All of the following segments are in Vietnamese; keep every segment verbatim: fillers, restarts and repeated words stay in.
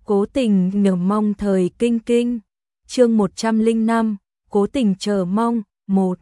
Cố tình nhờ mong thời kinh kinh. Chương một trăm lẻ năm, cố tình chờ mong, một.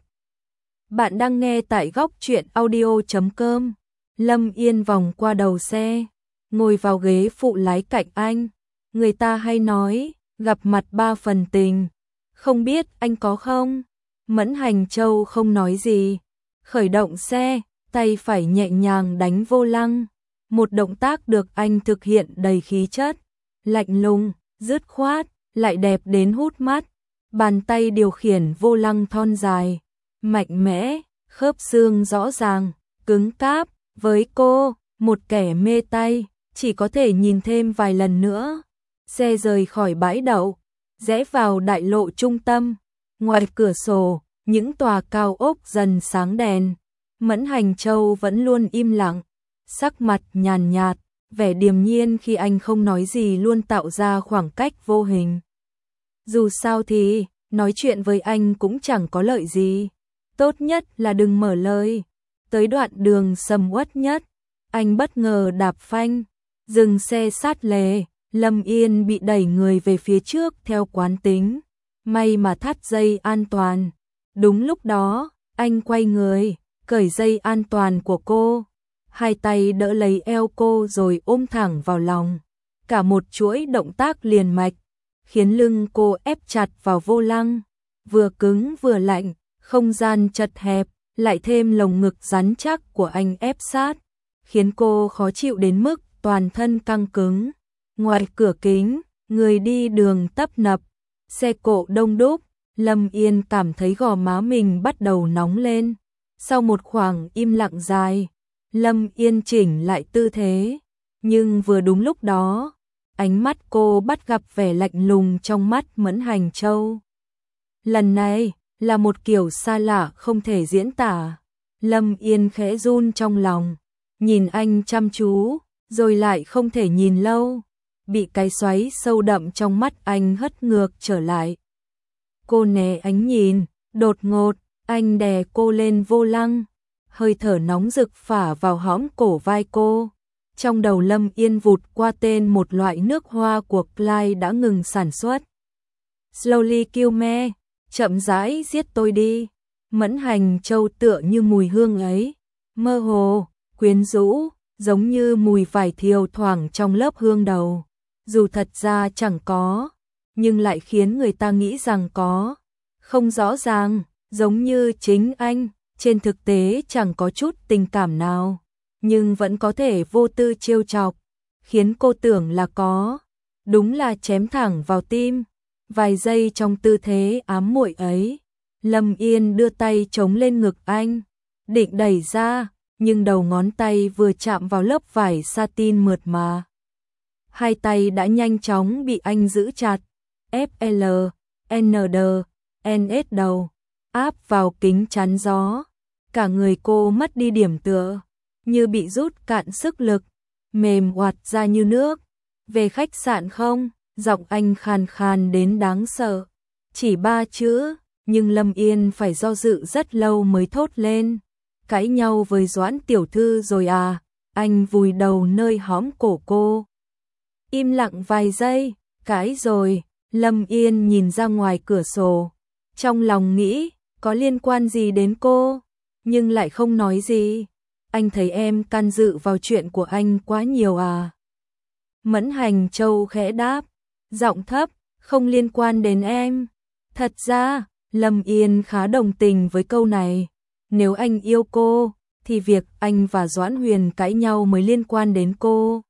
Bạn đang nghe tại góc truyện audio chấm com. Lâm Yên vòng qua đầu xe, ngồi vào ghế phụ lái cạnh anh. Người ta hay nói, gặp mặt ba phần tình. Không biết anh có không? Mẫn Hành Châu không nói gì. Khởi động xe, tay phải nhẹ nhàng đánh vô lăng. Một động tác được anh thực hiện đầy khí chất, lạnh lùng, dứt khoát, lại đẹp đến hút mắt. Bàn tay điều khiển vô lăng thon dài, mạnh mẽ, khớp xương rõ ràng, cứng cáp. Với cô, một kẻ mê tay, chỉ có thể nhìn thêm vài lần nữa. Xe rời khỏi bãi đậu, rẽ vào đại lộ trung tâm. Ngoài cửa sổ, những tòa cao ốc dần sáng đèn. Mẫn Hành Châu vẫn luôn im lặng, sắc mặt nhàn nhạt, vẻ điềm nhiên khi anh không nói gì luôn tạo ra khoảng cách vô hình. Dù sao thì, nói chuyện với anh cũng chẳng có lợi gì. Tốt nhất là đừng mở lời. Tới đoạn đường sầm uất nhất, anh bất ngờ đạp phanh, dừng xe sát lề. Lâm Yên bị đẩy người về phía trước theo quán tính. May mà thắt dây an toàn. Đúng lúc đó, anh quay người, cởi dây an toàn của cô. Hai tay đỡ lấy eo cô rồi ôm thẳng vào lòng. Cả một chuỗi động tác liền mạch, khiến lưng cô ép chặt vào vô lăng. Vừa cứng vừa lạnh, không gian chật hẹp, lại thêm lồng ngực rắn chắc của anh ép sát, khiến cô khó chịu đến mức toàn thân căng cứng. Ngoài cửa kính, người đi đường tấp nập, xe cộ đông đúc. Lâm Yên cảm thấy gò má mình bắt đầu nóng lên. Sau một khoảng im lặng dài, Lâm Yên chỉnh lại tư thế. Nhưng vừa đúng lúc đó, ánh mắt cô bắt gặp vẻ lạnh lùng trong mắt Mẫn Hành Châu. Lần này là một kiểu xa lạ không thể diễn tả. Lâm Yên khẽ run trong lòng, nhìn anh chăm chú, rồi lại không thể nhìn lâu. Bị cái xoáy sâu đậm trong mắt anh hất ngược trở lại. Cô né ánh nhìn, đột ngột, anh đè cô lên vô lăng. Hơi thở nóng rực phả vào hõm cổ vai cô. Trong đầu Lâm Yên vụt qua tên một loại nước hoa của Clyde đã ngừng sản xuất. Slowly kill me, chậm rãi giết tôi đi. Mẫn Hành Châu tựa như mùi hương ấy, mơ hồ, quyến rũ, giống như mùi vải thiều thoảng trong lớp hương đầu. Dù thật ra chẳng có, nhưng lại khiến người ta nghĩ rằng có. Không rõ ràng, giống như chính anh, trên thực tế chẳng có chút tình cảm nào, nhưng vẫn có thể vô tư trêu chọc, khiến cô tưởng là có. Đúng là chém thẳng vào tim. Vài giây trong tư thế ám muội ấy, Lâm Yên đưa tay chống lên ngực anh, định đẩy ra, nhưng đầu ngón tay vừa chạm vào lớp vải satin mượt mà. Hai tay đã nhanh chóng bị anh giữ chặt. ép lờ, en đê, en ét đầu, áp vào kính chắn gió. Cả người cô mất đi điểm tựa, như bị rút cạn sức lực, mềm oặt ra như nước. Về khách sạn không? Giọng anh khàn khàn đến đáng sợ. Chỉ ba chữ, nhưng Lâm Yên phải do dự rất lâu mới thốt lên. Cãi nhau với Doãn tiểu thư rồi à? Anh vùi đầu nơi hõm cổ cô. Im lặng vài giây, cãi rồi. Lâm Yên nhìn ra ngoài cửa sổ, trong lòng nghĩ, có liên quan gì đến cô, nhưng lại không nói gì. Anh thấy em can dự vào chuyện của anh quá nhiều à? Mẫn Hành Châu khẽ đáp, giọng thấp, không liên quan đến em. Thật ra, Lâm Yên khá đồng tình với câu này. Nếu anh yêu cô, thì việc anh và Doãn Huyền cãi nhau mới liên quan đến cô.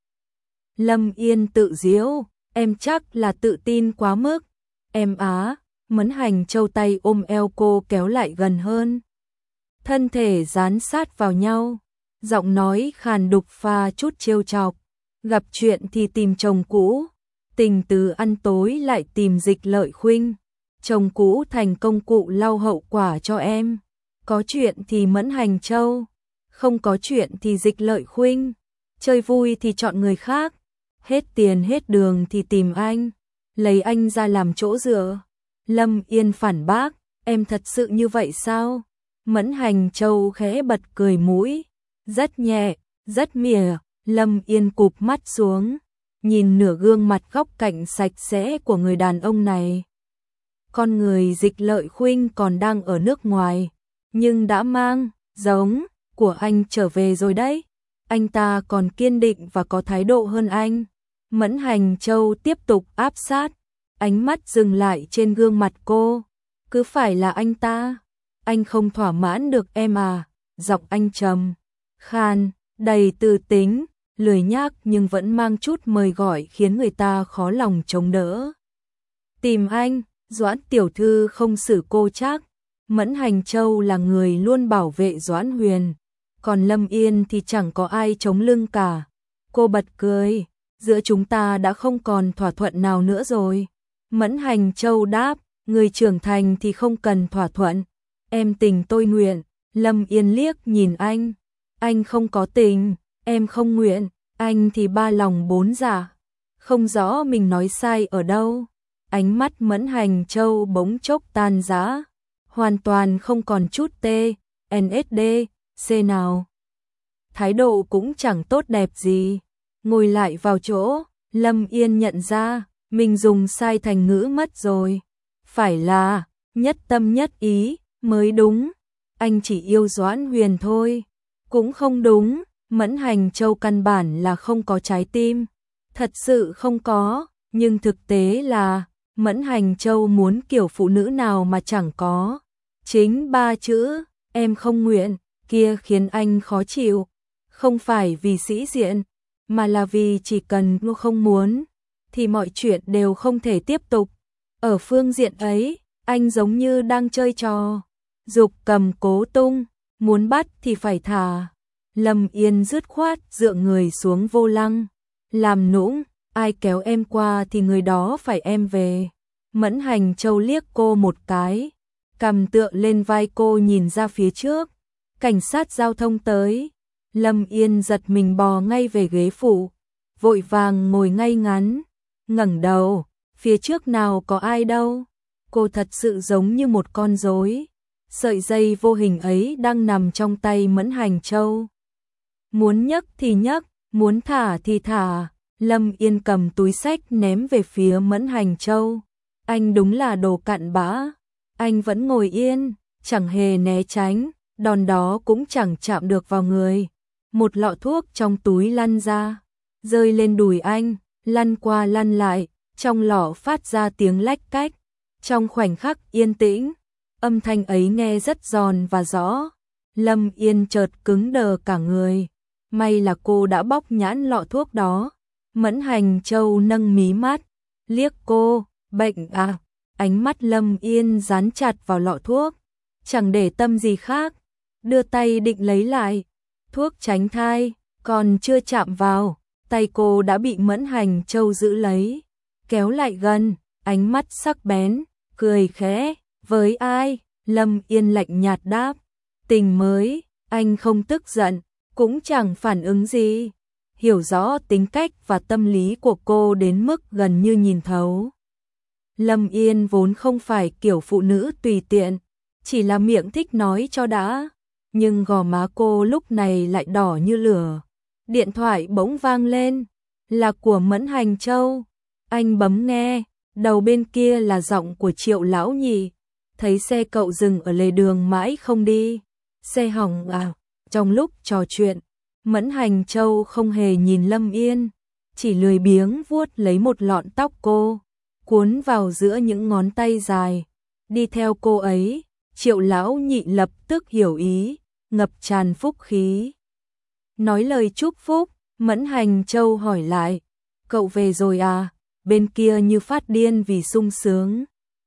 Lâm Yên tự giễu, em chắc là tự tin quá mức. Em á. Mẫn Hành Châu tay ôm eo cô kéo lại gần hơn. Thân thể dán sát vào nhau, giọng nói khàn đục pha chút trêu chọc. Gặp chuyện thì tìm chồng cũ, tình từ ăn tối lại tìm Dịch Lợi Khuynh. Chồng cũ thành công cụ lau hậu quả cho em. Có chuyện thì Mẫn Hành Châu, không có chuyện thì Dịch Lợi Khuynh. Chơi vui thì chọn người khác, hết tiền hết đường thì tìm anh, lấy anh ra làm chỗ dựa. Lâm Yên phản bác, em thật sự như vậy sao? Mẫn Hành Châu khẽ bật cười mũi, rất nhẹ, rất mỉa. Lâm Yên cụp mắt xuống, nhìn nửa gương mặt góc cạnh sạch sẽ của người đàn ông này. Con người Dịch Lợi Khuynh còn đang ở nước ngoài, nhưng đã mang giống của anh trở về rồi đấy. Anh ta còn kiên định và có thái độ hơn anh. Mẫn Hành Châu tiếp tục áp sát, ánh mắt dừng lại trên gương mặt cô. Cứ phải là anh ta, anh không thỏa mãn được em à? Giọng anh trầm, khan, đầy tư tính, lười nhác nhưng vẫn mang chút mời gọi khiến người ta khó lòng chống đỡ. Tìm anh, Doãn tiểu thư không xử cô chắc. Mẫn Hành Châu là người luôn bảo vệ Doãn Huyền, còn Lâm Yên thì chẳng có ai chống lưng cả. Cô bật cười, giữa chúng ta đã không còn thỏa thuận nào nữa rồi. Mẫn Hành Châu đáp, người trưởng thành thì không cần thỏa thuận. Em tình tôi nguyện. Lâm Yên liếc nhìn anh, anh không có tình, em không nguyện, anh thì ba lòng bốn dạ. Không rõ mình nói sai ở đâu. Ánh mắt Mẫn Hành Châu bỗng chốc tan rã, hoàn toàn không còn chút T, N S D, C nào. Thái độ cũng chẳng tốt đẹp gì. Ngồi lại vào chỗ, Lâm Yên nhận ra, mình dùng sai thành ngữ mất rồi. Phải là, nhất tâm nhất ý, mới đúng. Anh chỉ yêu Doãn Huyền thôi. Cũng không đúng, Mẫn Hành Châu căn bản là không có trái tim. Thật sự không có, nhưng thực tế là, Mẫn Hành Châu muốn kiểu phụ nữ nào mà chẳng có. Chính ba chữ, em không nguyện, kia khiến anh khó chịu. Không phải vì sĩ diện, mà là vì chỉ cần cô không muốn, thì mọi chuyện đều không thể tiếp tục. Ở phương diện ấy, anh giống như đang chơi trò giục cầm cố tung, muốn bắt thì phải thả. Lâm Yên dứt khoát dựa người xuống vô lăng, làm nũng, ai kéo em qua thì người đó phải em về. Mẫn Hành Châu liếc cô một cái, cầm tựa lên vai cô nhìn ra phía trước. Cảnh sát giao thông tới. Lâm Yên giật mình bò ngay về ghế phụ, vội vàng ngồi ngay ngắn, ngẩng đầu, phía trước nào có ai đâu. Cô thật sự giống như một con rối. Sợi dây vô hình ấy đang nằm trong tay Mẫn Hành Châu. Muốn nhấc thì nhấc, muốn thả thì thả. Lâm Yên cầm túi xách ném về phía Mẫn Hành Châu. Anh đúng là đồ cặn bã. Anh vẫn ngồi yên, chẳng hề né tránh, đòn đó cũng chẳng chạm được vào người. Một lọ thuốc trong túi lăn ra, rơi lên đùi anh, lăn qua lăn lại, trong lọ phát ra tiếng lách cách. Trong khoảnh khắc yên tĩnh, âm thanh ấy nghe rất giòn và rõ. Lâm Yên chợt cứng đờ cả người. May là cô đã bóc nhãn lọ thuốc đó. Mẫn Hành Châu nâng mí mắt, liếc cô, bệnh à? Ánh mắt Lâm Yên dán chặt vào lọ thuốc, chẳng để tâm gì khác, đưa tay định lấy lại. Thuốc tránh thai, còn chưa chạm vào, tay cô đã bị Mẫn Hành Châu giữ lấy, kéo lại gần, ánh mắt sắc bén, cười khẽ, với ai? Lâm Yên lạnh nhạt đáp, tình mới. Anh không tức giận, cũng chẳng phản ứng gì, hiểu rõ tính cách và tâm lý của cô đến mức gần như nhìn thấu. Lâm Yên vốn không phải kiểu phụ nữ tùy tiện, chỉ là miệng thích nói cho đã, nhưng gò má cô lúc này lại đỏ như lửa. Điện thoại bỗng vang lên, là của Mẫn Hành Châu. Anh bấm nghe, đầu bên kia là giọng của Triệu lão nhị. Thấy xe cậu dừng ở lề đường mãi không đi. Xe hỏng à? Trong lúc trò chuyện, Mẫn Hành Châu không hề nhìn Lâm Yên, chỉ lười biếng vuốt lấy một lọn tóc cô, cuốn vào giữa những ngón tay dài. Đi theo cô ấy, Triệu lão nhị lập tức hiểu ý, ngập tràn phúc khí. Nói lời chúc phúc, Mẫn Hành Châu hỏi lại, cậu về rồi à? Bên kia như phát điên vì sung sướng.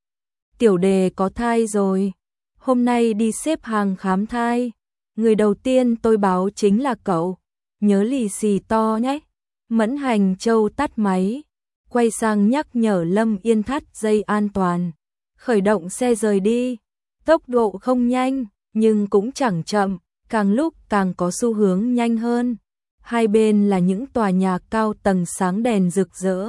Tiểu Đề có thai rồi, hôm nay đi xếp hàng khám thai. Người đầu tiên tôi báo chính là cậu, nhớ lì xì to nhé. Mẫn Hành Châu tắt máy, quay sang nhắc nhở Lâm Yên thắt dây an toàn, khởi động xe rời đi. Tốc độ không nhanh, nhưng cũng chẳng chậm, càng lúc càng có xu hướng nhanh hơn. Hai bên là những tòa nhà cao tầng sáng đèn rực rỡ.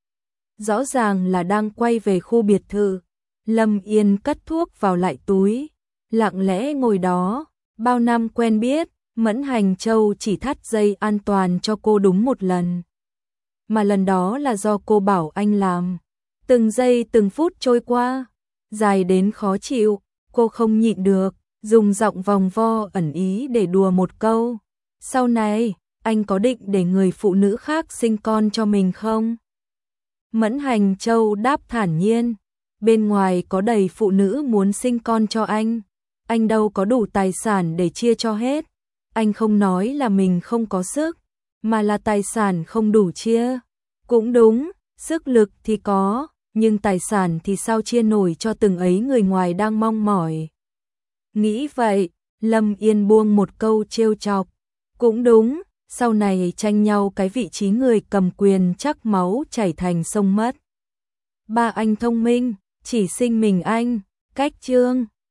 Rõ ràng là đang quay về khu biệt thự. Lâm Yên cất thuốc vào lại túi, lặng lẽ ngồi đó. Bao năm quen biết, Mẫn Hành Châu chỉ thắt dây an toàn cho cô đúng một lần. mà lần đó là do cô bảo anh làm. Từng giây từng phút trôi qua, dài đến khó chịu, cô không nhịn được, dùng giọng vòng vo ẩn ý để đùa một câu. Sau này, anh có định để người phụ nữ khác sinh con cho mình không? Mẫn Hành Châu đáp thản nhiên, bên ngoài có đầy phụ nữ muốn sinh con cho anh, anh đâu có đủ tài sản để chia cho hết. Anh không nói là mình không có sức, mà là tài sản không đủ chia. Cũng đúng, sức lực thì có, nhưng tài sản thì sao chia nổi cho từng ấy người ngoài đang mong mỏi. Nghĩ vậy, Lâm Yên buông một câu trêu chọc. Cũng đúng, sau này tranh nhau cái vị trí người cầm quyền chắc máu chảy thành sông mất. Ba anh thông minh, chỉ sinh mình anh, cách chương.